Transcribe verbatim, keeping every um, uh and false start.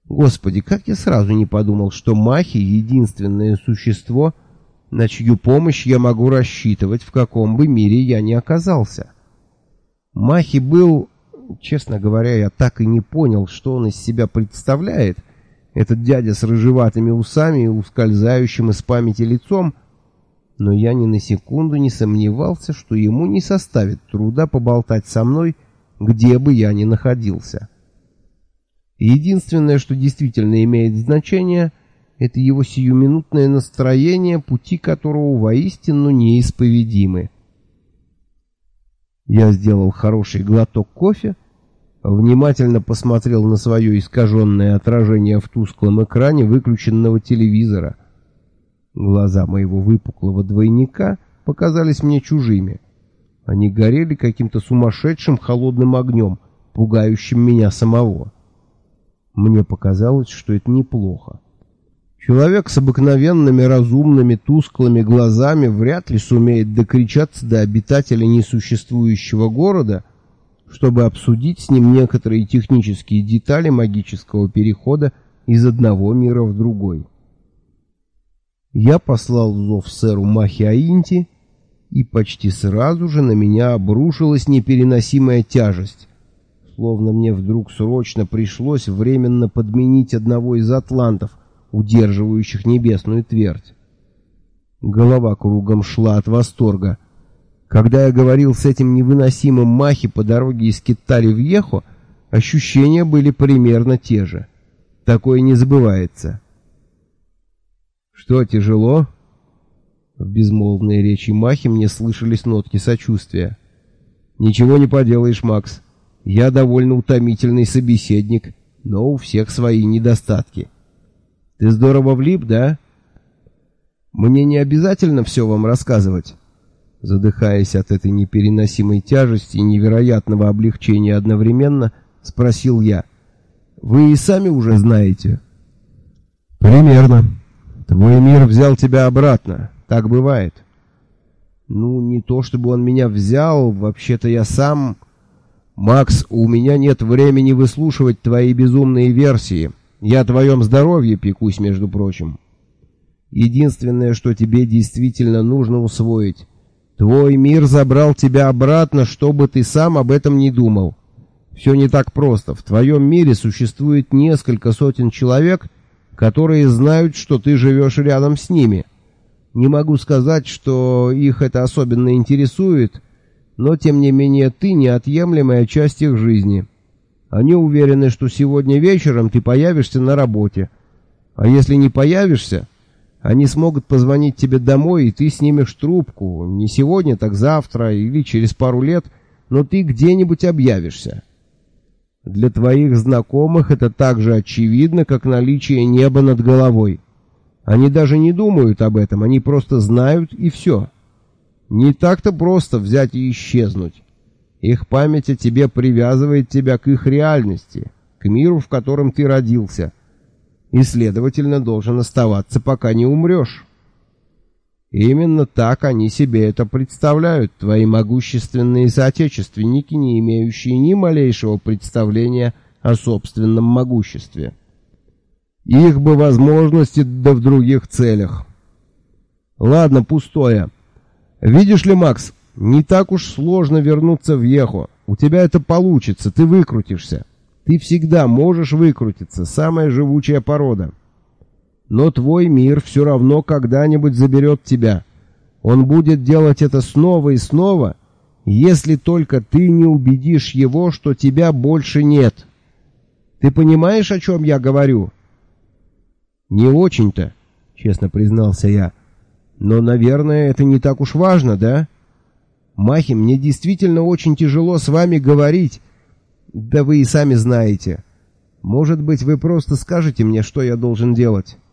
Господи, как я сразу не подумал, что Махи — единственное существо, на чью помощь я могу рассчитывать, в каком бы мире я ни оказался. Махи был... Честно говоря, я так и не понял, что он из себя представляет, этот дядя с рыжеватыми усами и ускользающим из памяти лицом, но я ни на секунду не сомневался, что ему не составит труда поболтать со мной, где бы я ни находился. Единственное, что действительно имеет значение, это его сиюминутное настроение, пути которого воистину неисповедимы. Я сделал хороший глоток кофе, внимательно посмотрел на свое искаженное отражение в тусклом экране выключенного телевизора. Глаза моего выпуклого двойника показались мне чужими. Они горели каким-то сумасшедшим холодным огнем, пугающим меня самого. Мне показалось, что это неплохо. Человек с обыкновенными разумными тусклыми глазами вряд ли сумеет докричаться до обитателя несуществующего города, чтобы обсудить с ним некоторые технические детали магического перехода из одного мира в другой. Я послал зов сэру Махи-Аинти, и почти сразу же на меня обрушилась непереносимая тяжесть, словно мне вдруг срочно пришлось временно подменить одного из атлантов, удерживающих небесную твердь. Голова кругом шла от восторга. Когда я говорил с этим невыносимым Махи по дороге из Киттари в Ехо, ощущения были примерно те же. Такое не забывается. «Что, тяжело?» В безмолвной речи Махи мне слышались нотки сочувствия. «Ничего не поделаешь, Макс. Я довольно утомительный собеседник, но у всех свои недостатки. Ты здорово влип, да? Мне не обязательно все вам рассказывать». Задыхаясь от этой непереносимой тяжести и невероятного облегчения одновременно, спросил я: «Вы и сами уже знаете?» «Примерно. Твой мир взял тебя обратно. Так бывает». «Ну, не то чтобы он меня взял, вообще-то я сам...» «Макс, у меня нет времени выслушивать твои безумные версии. Я о твоем здоровье пекусь, между прочим. Единственное, что тебе действительно нужно усвоить: твой мир забрал тебя обратно, чтобы ты сам об этом не думал. Все не так просто. В твоем мире существует несколько сотен человек, которые знают, что ты живешь рядом с ними. Не могу сказать, что их это особенно интересует, но тем не менее ты неотъемлемая часть их жизни. Они уверены, что сегодня вечером ты появишься на работе. А если не появишься, они смогут позвонить тебе домой, и ты снимешь трубку. Не сегодня, так завтра или через пару лет, но ты где-нибудь объявишься. Для твоих знакомых это так же очевидно, как наличие неба над головой. Они даже не думают об этом, они просто знают, и все. Не так-то просто взять и исчезнуть. Их память о тебе привязывает тебя к их реальности, к миру, в котором ты родился, и, следовательно, должен оставаться, пока не умрешь. Именно так они себе это представляют, твои могущественные соотечественники, не имеющие ни малейшего представления о собственном могуществе. Их бы возможности, да в других целях. Ладно, пустое. Видишь ли, Макс, не так уж сложно вернуться в Ехо. У тебя это получится, ты выкрутишься. Ты всегда можешь выкрутиться, самая живучая порода. Но твой мир все равно когда-нибудь заберет тебя. Он будет делать это снова и снова, если только ты не убедишь его, что тебя больше нет. Ты понимаешь, о чем я говорю?» «Не очень-то», — честно признался я. «Но, наверное, это не так уж важно, да? Махи, мне действительно очень тяжело с вами говорить. Да вы и сами знаете. Может быть, вы просто скажете мне, что я должен делать?»